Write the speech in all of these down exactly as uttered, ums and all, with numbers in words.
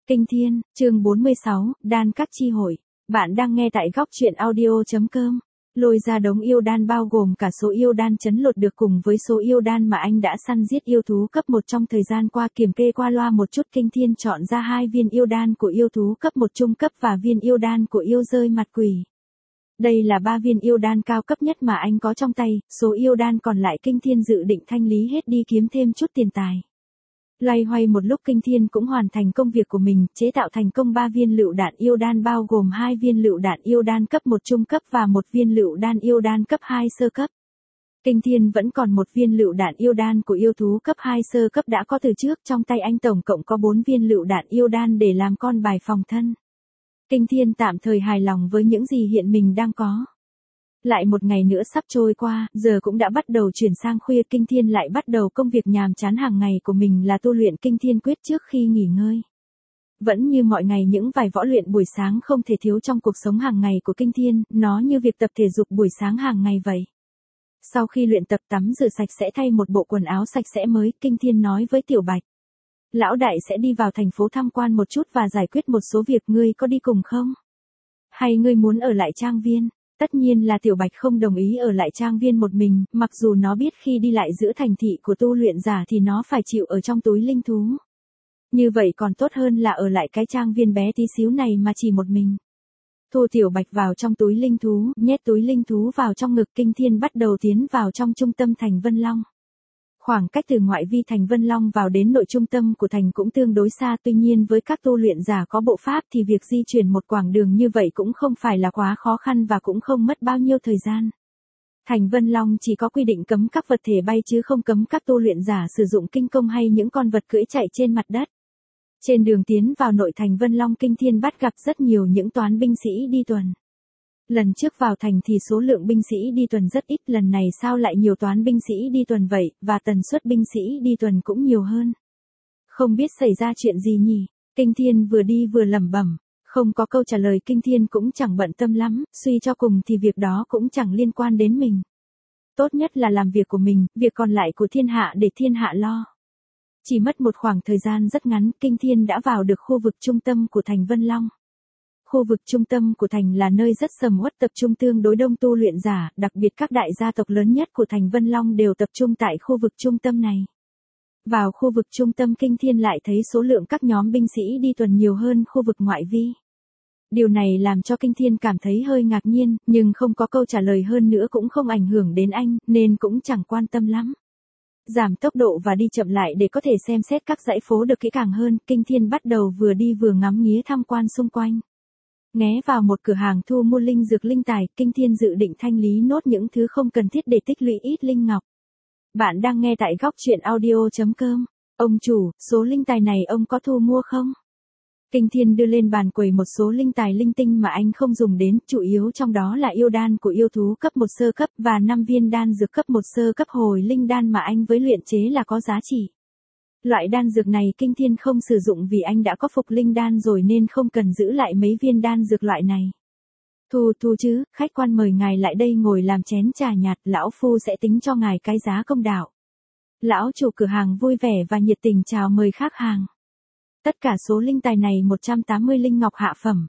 Kinh Thiên, chương bốn mươi sáu, đan các chi hội. Bạn đang nghe tại góc truyện audio.com. Lôi ra đống yêu đan bao gồm cả số yêu đan chấn lột được cùng với số yêu đan mà anh đã săn giết yêu thú cấp một trong thời gian qua, kiểm kê qua loa một chút. Kinh Thiên chọn ra hai viên yêu đan của yêu thú cấp một trung cấp và viên yêu đan của yêu rơi mặt quỷ. Đây là ba viên yêu đan cao cấp nhất mà anh có trong tay, số yêu đan còn lại Kinh Thiên dự định thanh lý hết đi kiếm thêm chút tiền tài. Loay hoay một lúc, Kinh Thiên cũng hoàn thành công việc của mình, chế tạo thành công ba viên lựu đạn yêu đan bao gồm hai viên lựu đạn yêu đan cấp một trung cấp và một viên lựu đan yêu đan cấp hai sơ cấp. Kinh Thiên vẫn còn một viên lựu đạn yêu đan của yêu thú cấp hai sơ cấp đã có từ trước, trong tay anh tổng cộng có bốn viên lựu đạn yêu đan để làm con bài phòng thân. Kinh Thiên tạm thời hài lòng với những gì hiện mình đang có. Lại một ngày nữa sắp trôi qua, giờ cũng đã bắt đầu chuyển sang khuya. Kinh Thiên lại bắt đầu công việc nhàm chán hàng ngày của mình là tu luyện Kinh Thiên quyết trước khi nghỉ ngơi. Vẫn như mọi ngày, những vài võ luyện buổi sáng không thể thiếu trong cuộc sống hàng ngày của Kinh Thiên, nó như việc tập thể dục buổi sáng hàng ngày vậy. Sau khi luyện tập, tắm rửa sạch sẽ, thay một bộ quần áo sạch sẽ mới, Kinh Thiên nói với Tiểu Bạch: Lão đại sẽ đi vào thành phố tham quan một chút và giải quyết một số việc, ngươi có đi cùng không? Hay ngươi muốn ở lại trang viên? Tất nhiên là Tiểu Bạch không đồng ý ở lại trang viên một mình, mặc dù nó biết khi đi lại giữa thành thị của tu luyện giả thì nó phải chịu ở trong túi linh thú. Như vậy còn tốt hơn là ở lại cái trang viên bé tí xíu này mà chỉ một mình. Thu Tiểu Bạch vào trong túi linh thú, nhét túi linh thú vào trong ngực. Kinh Thiên bắt đầu tiến vào trong trung tâm thành Vân Long. Khoảng cách từ ngoại vi thành Vân Long vào đến nội trung tâm của thành cũng tương đối xa, tuy nhiên với các tu luyện giả có bộ pháp thì việc di chuyển một quãng đường như vậy cũng không phải là quá khó khăn và cũng không mất bao nhiêu thời gian. Thành Vân Long chỉ có quy định cấm các vật thể bay chứ không cấm các tu luyện giả sử dụng kinh công hay những con vật cưỡi chạy trên mặt đất. Trên đường tiến vào nội thành Vân Long, Kinh Thiên bắt gặp rất nhiều những toán binh sĩ đi tuần. Lần trước vào thành thì số lượng binh sĩ đi tuần rất ít, lần này sao lại nhiều toán binh sĩ đi tuần vậy, và tần suất binh sĩ đi tuần cũng nhiều hơn. Không biết xảy ra chuyện gì nhỉ? Kinh Thiên vừa đi vừa lẩm bẩm, không có câu trả lời. Kinh Thiên cũng chẳng bận tâm lắm, suy cho cùng thì việc đó cũng chẳng liên quan đến mình. Tốt nhất là làm việc của mình, việc còn lại của thiên hạ để thiên hạ lo. Chỉ mất một khoảng thời gian rất ngắn, Kinh Thiên đã vào được khu vực trung tâm của thành Vân Long. Khu vực trung tâm của thành là nơi rất sầm uất, tập trung tương đối đông tu luyện giả, đặc biệt các đại gia tộc lớn nhất của thành Vân Long đều tập trung tại khu vực trung tâm này. Vào khu vực trung tâm, Kinh Thiên lại thấy số lượng các nhóm binh sĩ đi tuần nhiều hơn khu vực ngoại vi. Điều này làm cho Kinh Thiên cảm thấy hơi ngạc nhiên, nhưng không có câu trả lời, hơn nữa cũng không ảnh hưởng đến anh, nên cũng chẳng quan tâm lắm. Giảm tốc độ và đi chậm lại để có thể xem xét các dãy phố được kỹ càng hơn, Kinh Thiên bắt đầu vừa đi vừa ngắm nghía tham quan xung quanh. Nghé vào một cửa hàng thu mua linh dược linh tài, Kinh Thiên dự định thanh lý nốt những thứ không cần thiết để tích lũy ít linh ngọc. Bạn đang nghe tại góc truyện audio.com. Ông chủ, số linh tài này ông có thu mua không? Kinh Thiên đưa lên bàn quầy một số linh tài linh tinh mà anh không dùng đến, chủ yếu trong đó là yêu đan của yêu thú cấp một sơ cấp và năm viên đan dược cấp một sơ cấp hồi linh đan mà anh với luyện chế là có giá trị. Loại đan dược này Kinh Thiên không sử dụng vì anh đã có phục linh đan rồi nên không cần giữ lại mấy viên đan dược loại này. Thu thu chứ, khách quan mời ngài lại đây ngồi làm chén trà nhạt, lão phu sẽ tính cho ngài cái giá công đạo. Lão chủ cửa hàng vui vẻ và nhiệt tình chào mời khách hàng. Tất cả số linh tài này một trăm tám mươi linh ngọc hạ phẩm.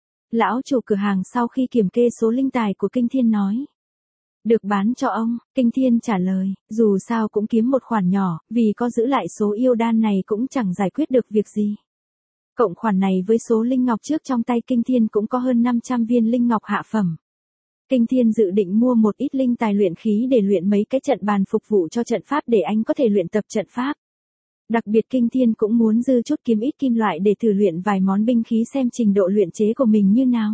Lão chủ cửa hàng sau khi kiểm kê số linh tài của Kinh Thiên nói: Được bán cho ông. Kinh Thiên trả lời, dù sao cũng kiếm một khoản nhỏ, vì có giữ lại số yêu đan này cũng chẳng giải quyết được việc gì. Cộng khoản này với số linh ngọc trước trong tay Kinh Thiên cũng có hơn năm trăm viên linh ngọc hạ phẩm. Kinh Thiên dự định mua một ít linh tài luyện khí để luyện mấy cái trận bàn phục vụ cho trận pháp để anh có thể luyện tập trận pháp. Đặc biệt Kinh Thiên cũng muốn dư chút kiếm ít kim loại để thử luyện vài món binh khí xem trình độ luyện chế của mình như nào.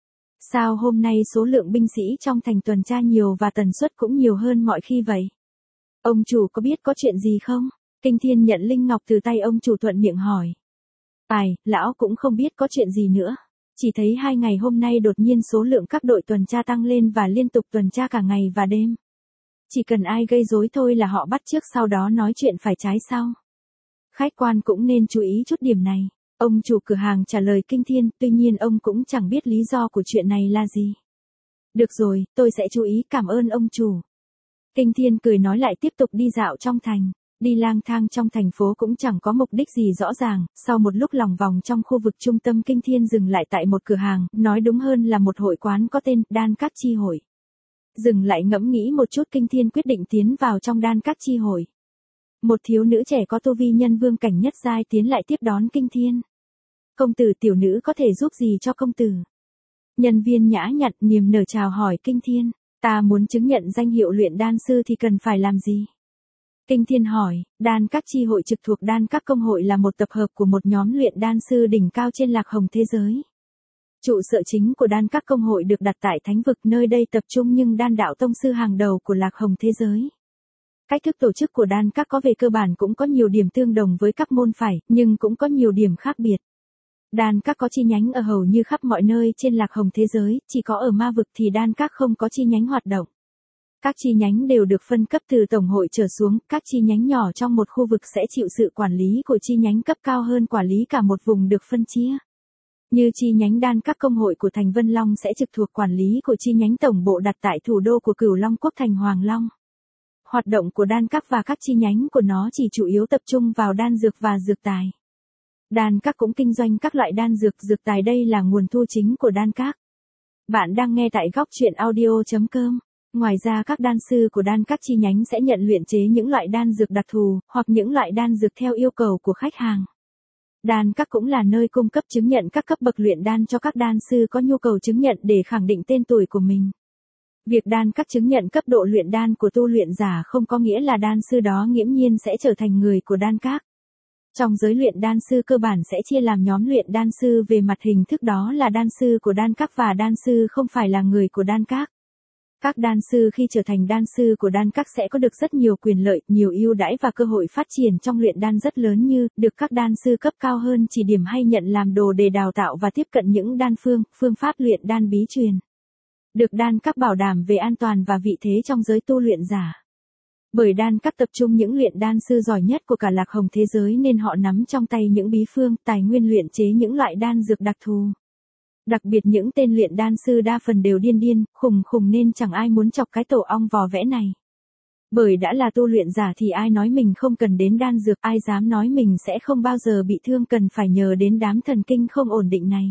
Sao hôm nay số lượng binh sĩ trong thành tuần tra nhiều và tần suất cũng nhiều hơn mọi khi vậy? Ông chủ có biết có chuyện gì không? Kinh Thiên nhận linh ngọc từ tay ông chủ thuận miệng hỏi. Ai, lão cũng không biết có chuyện gì nữa. Chỉ thấy hai ngày hôm nay đột nhiên số lượng các đội tuần tra tăng lên và liên tục tuần tra cả ngày và đêm. Chỉ cần ai gây rối thôi là họ bắt chước, sau đó nói chuyện phải trái sau. Khách quan cũng nên chú ý chút điểm này. Ông chủ cửa hàng trả lời Kinh Thiên, tuy nhiên ông cũng chẳng biết lý do của chuyện này là gì. Được rồi, tôi sẽ chú ý, cảm ơn ông chủ. Kinh Thiên cười nói lại tiếp tục đi dạo trong thành. đi lang thang trong thành phố cũng chẳng có mục đích gì rõ ràng, sau một lúc lòng vòng trong khu vực trung tâm Kinh Thiên dừng lại tại một cửa hàng, nói đúng hơn là một hội quán có tên Đan Các Chi Hội. Dừng lại ngẫm nghĩ một chút Kinh Thiên quyết định tiến vào trong Đan Các Chi Hội. Một thiếu nữ trẻ có tu vi nhân vương cảnh nhất giai tiến lại tiếp đón Kinh Thiên. Công tử tiểu nữ có thể giúp gì cho công tử? Nhân viên nhã nhặn niềm nở chào hỏi Kinh Thiên, ta muốn chứng nhận danh hiệu luyện đan sư thì cần phải làm gì? Kinh Thiên hỏi, Đan Các Chi Hội trực thuộc Đan Các Công Hội là một tập hợp của một nhóm luyện đan sư đỉnh cao trên lạc hồng thế giới. Trụ sở chính của Đan Các Công Hội được đặt tại Thánh Vực, nơi đây tập trung nhưng đan đạo tông sư hàng đầu của lạc hồng thế giới. Cách thức tổ chức của Đan Các có về cơ bản cũng có nhiều điểm tương đồng với các môn phái, nhưng cũng có nhiều điểm khác biệt. Đan Các có chi nhánh ở hầu như khắp mọi nơi trên lạc hồng thế giới, chỉ có ở ma vực thì Đan Các không có chi nhánh hoạt động. Các chi nhánh đều được phân cấp từ tổng hội trở xuống, các chi nhánh nhỏ trong một khu vực sẽ chịu sự quản lý của chi nhánh cấp cao hơn quản lý cả một vùng được phân chia. Như chi nhánh Đan Các Công Hội của thành Vân Long sẽ trực thuộc quản lý của chi nhánh tổng bộ đặt tại thủ đô của Cửu Long Quốc thành Hoàng Long. Hoạt động của Đan Các và các chi nhánh của nó chỉ chủ yếu tập trung vào đan dược và dược tài. Đan Các cũng kinh doanh các loại đan dược, dược tài, đây là nguồn thu chính của Đan Các. Bạn đang nghe tại góc truyện audio chấm com. Ngoài ra các đan sư của Đan Các chi nhánh sẽ nhận luyện chế những loại đan dược đặc thù, hoặc những loại đan dược theo yêu cầu của khách hàng. Đan Các cũng là nơi cung cấp chứng nhận các cấp bậc luyện đan cho các đan sư có nhu cầu chứng nhận để khẳng định tên tuổi của mình. Việc Đan Các chứng nhận cấp độ luyện đan của tu luyện giả không có nghĩa là đan sư đó nghiễm nhiên sẽ trở thành người của Đan Các. Trong giới luyện đan sư cơ bản sẽ chia làm nhóm luyện đan sư về mặt hình thức, đó là đan sư của Đan Các và đan sư không phải là người của Đan Các. Các đan sư khi trở thành đan sư của Đan Các sẽ có được rất nhiều quyền lợi, nhiều ưu đãi và cơ hội phát triển trong luyện đan rất lớn, như được các đan sư cấp cao hơn chỉ điểm hay nhận làm đồ để đào tạo và tiếp cận những đan phương, phương pháp luyện đan bí truyền. Được Đan Các bảo đảm về an toàn và vị thế trong giới tu luyện giả. Bởi Đan Các tập trung những luyện đan sư giỏi nhất của cả lạc hồng thế giới nên họ nắm trong tay những bí phương, tài nguyên luyện chế những loại đan dược đặc thù. Đặc biệt những tên luyện đan sư đa phần đều điên điên, khùng khùng nên chẳng ai muốn chọc cái tổ ong vò vẽ này. Bởi đã là tu luyện giả thì ai nói mình không cần đến đan dược, ai dám nói mình sẽ không bao giờ bị thương, cần phải nhờ đến đám thần kinh không ổn định này.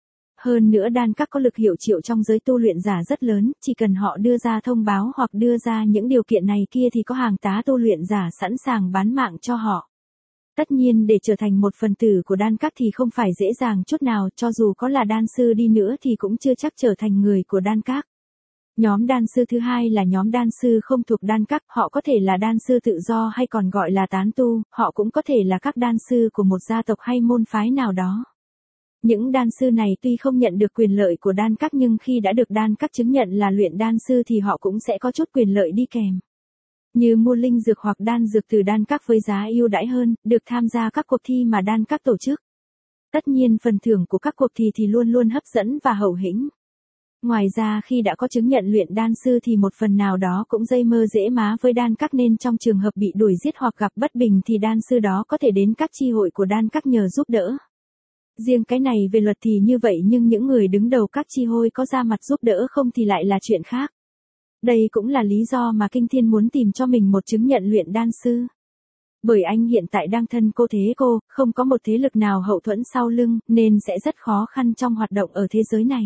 Hơn nữa Đan Các có lực hiệu triệu trong giới tu luyện giả rất lớn, chỉ cần họ đưa ra thông báo hoặc đưa ra những điều kiện này kia thì có hàng tá tu luyện giả sẵn sàng bán mạng cho họ. Tất nhiên để trở thành một phần tử của Đan Các thì không phải dễ dàng chút nào, cho dù có là đan sư đi nữa thì cũng chưa chắc trở thành người của Đan Các. Nhóm đan sư thứ hai là nhóm đan sư không thuộc Đan Các, họ có thể là đan sư tự do hay còn gọi là tán tu, họ cũng có thể là các đan sư của một gia tộc hay môn phái nào đó. Những đan sư này tuy không nhận được quyền lợi của Đan Các nhưng khi đã được Đan Các chứng nhận là luyện đan sư thì họ cũng sẽ có chút quyền lợi đi kèm. Như mua linh dược hoặc đan dược từ Đan Các với giá ưu đãi hơn, được tham gia các cuộc thi mà Đan Các tổ chức. Tất nhiên phần thưởng của các cuộc thi thì luôn luôn hấp dẫn và hậu hĩnh. Ngoài ra khi đã có chứng nhận luyện đan sư thì một phần nào đó cũng dây mơ dễ má với Đan Các, nên trong trường hợp bị đuổi giết hoặc gặp bất bình thì đan sư đó có thể đến các chi hội của Đan Các nhờ giúp đỡ. Riêng cái này về luật thì như vậy, nhưng những người đứng đầu các chi hội có ra mặt giúp đỡ không thì lại là chuyện khác. Đây cũng là lý do mà Kinh Thiên muốn tìm cho mình một chứng nhận luyện đan sư. Bởi anh hiện tại đang thân cô thế cô, không có một thế lực nào hậu thuẫn sau lưng, nên sẽ rất khó khăn trong hoạt động ở thế giới này.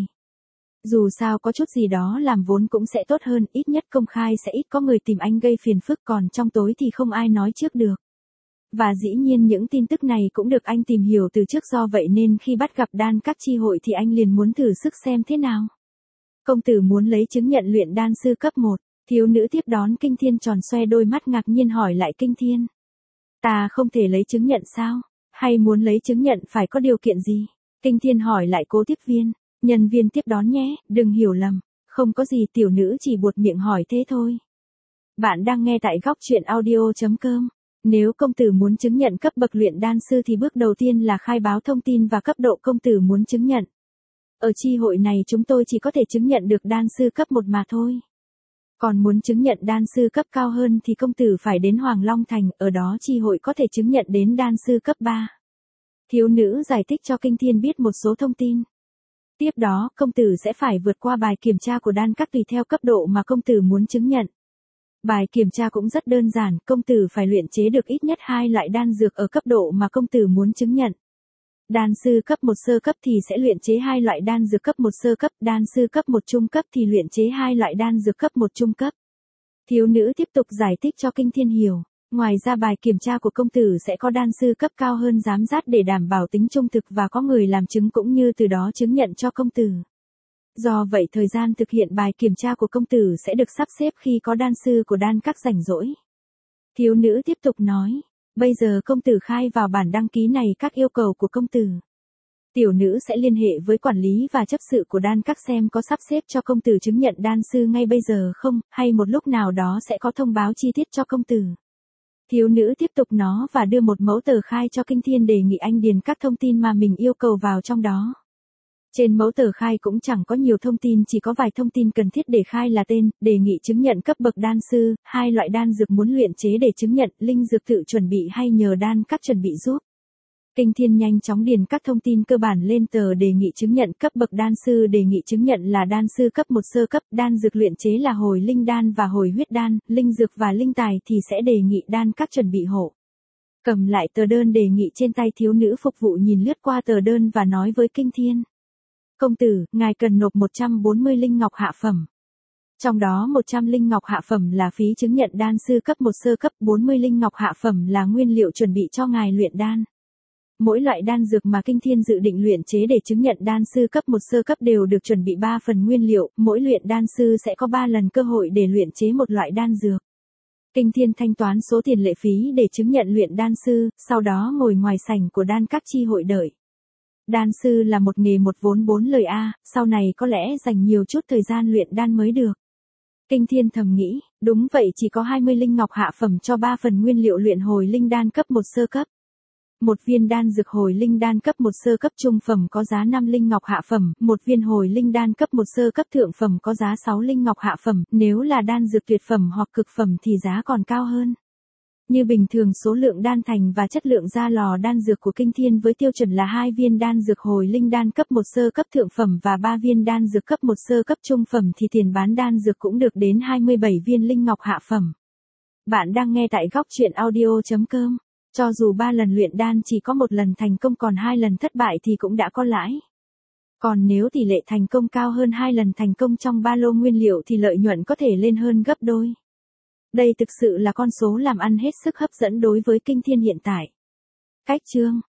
Dù sao có chút gì đó làm vốn cũng sẽ tốt hơn, ít nhất công khai sẽ ít có người tìm anh gây phiền phức, còn trong tối thì không ai nói trước được. Và dĩ nhiên những tin tức này cũng được anh tìm hiểu từ trước, do vậy nên khi bắt gặp Đan Các chi hội thì anh liền muốn thử sức xem thế nào. Công tử muốn lấy chứng nhận luyện đan sư cấp một, thiếu nữ tiếp đón Kinh Thiên tròn xoe đôi mắt ngạc nhiên hỏi lại Kinh Thiên. Ta không thể lấy chứng nhận sao? Hay muốn lấy chứng nhận phải có điều kiện gì? Kinh Thiên hỏi lại cố tiếp viên, nhân viên tiếp đón nhé, đừng hiểu lầm, không có gì, tiểu nữ chỉ buột miệng hỏi thế thôi. Bạn đang nghe tại góc truyện audio chấm com. Nếu công tử muốn chứng nhận cấp bậc luyện đan sư thì bước đầu tiên là khai báo thông tin và cấp độ công tử muốn chứng nhận. Ở chi hội này chúng tôi chỉ có thể chứng nhận được đan sư cấp một mà thôi. Còn muốn chứng nhận đan sư cấp cao hơn thì công tử phải đến Hoàng Long Thành, ở đó chi hội có thể chứng nhận đến đan sư cấp ba. Thiếu nữ giải thích cho Kinh Thiên biết một số thông tin. Tiếp đó, công tử sẽ phải vượt qua bài kiểm tra của Đan Các tùy theo cấp độ mà công tử muốn chứng nhận. Bài kiểm tra cũng rất đơn giản, công tử phải luyện chế được ít nhất hai loại đan dược ở cấp độ mà công tử muốn chứng nhận. Đan sư cấp một sơ cấp thì sẽ luyện chế hai loại đan dược cấp một sơ cấp, đan sư cấp một trung cấp thì luyện chế hai loại đan dược cấp một trung cấp. Thiếu nữ tiếp tục giải thích cho Kinh Thiên hiểu. Ngoài ra bài kiểm tra của công tử sẽ có đan sư cấp cao hơn giám sát để đảm bảo tính trung thực và có người làm chứng cũng như từ đó chứng nhận cho công tử. Do vậy thời gian thực hiện bài kiểm tra của công tử sẽ được sắp xếp khi có đan sư của đan các rảnh rỗi. Thiếu nữ tiếp tục nói, bây giờ công tử khai vào bản đăng ký này các yêu cầu của công tử. Tiểu nữ sẽ liên hệ với quản lý và chấp sự của đan các xem có sắp xếp cho công tử chứng nhận đan sư ngay bây giờ không, hay một lúc nào đó sẽ có thông báo chi tiết cho công tử. Thiếu nữ tiếp tục nó và đưa một mẫu tờ khai cho Kinh Thiên đề nghị anh điền các thông tin mà mình yêu cầu vào trong đó. Trên mẫu tờ khai cũng chẳng có nhiều thông tin, chỉ có vài thông tin cần thiết để khai là tên, đề nghị chứng nhận cấp bậc đan sư, hai loại đan dược muốn luyện chế để chứng nhận, linh dược tự chuẩn bị hay nhờ đan các chuẩn bị giúp. Kinh Thiên nhanh chóng điền các thông tin cơ bản lên tờ đề nghị chứng nhận. Cấp bậc đan sư đề nghị chứng nhận là đan sư cấp một sơ cấp, đan dược luyện chế là hồi linh đan và hồi huyết đan, linh dược và linh tài thì sẽ đề nghị đan các chuẩn bị hộ. Cầm lại tờ đơn đề nghị trên tay, thiếu nữ phục vụ nhìn lướt qua tờ đơn và nói với Kinh Thiên. Công tử, ngài cần nộp một trăm bốn mươi linh ngọc hạ phẩm. Trong đó một trăm linh ngọc hạ phẩm là phí chứng nhận đan sư cấp một sơ cấp, bốn mươi linh ngọc hạ phẩm là nguyên liệu chuẩn bị cho ngài luyện đan. Mỗi loại đan dược mà Kinh Thiên dự định luyện chế để chứng nhận đan sư cấp một sơ cấp đều được chuẩn bị ba phần nguyên liệu, mỗi luyện đan sư sẽ có ba lần cơ hội để luyện chế một loại đan dược. Kinh Thiên thanh toán số tiền lệ phí để chứng nhận luyện đan sư, sau đó ngồi ngoài sảnh của đan các chi hội đợi. Đan sư là một nghề một vốn bốn lời a, sau này có lẽ dành nhiều chút thời gian luyện đan mới được. Kinh Thiên thầm nghĩ, đúng vậy, chỉ có hai mươi linh ngọc hạ phẩm cho ba phần nguyên liệu luyện hồi linh đan cấp một sơ cấp. Một viên đan dược hồi linh đan cấp một sơ cấp trung phẩm có giá năm linh ngọc hạ phẩm, một viên hồi linh đan cấp một sơ cấp thượng phẩm có giá sáu linh ngọc hạ phẩm, nếu là đan dược tuyệt phẩm hoặc cực phẩm thì giá còn cao hơn. Như bình thường số lượng đan thành và chất lượng ra lò đan dược của Kinh Thiên với tiêu chuẩn là hai viên đan dược hồi linh đan cấp một sơ cấp thượng phẩm và ba viên đan dược cấp một sơ cấp trung phẩm thì tiền bán đan dược cũng được đến hai mươi bảy viên linh ngọc hạ phẩm. Bạn đang nghe tại góc truyện audio chấm com. Cho dù ba lần luyện đan chỉ có một lần thành công còn hai lần thất bại thì cũng đã có lãi. Còn nếu tỷ lệ thành công cao hơn hai lần thành công trong ba lô nguyên liệu thì lợi nhuận có thể lên hơn gấp đôi. Đây thực sự là con số làm ăn hết sức hấp dẫn đối với Kinh Thiên hiện tại. Cách chương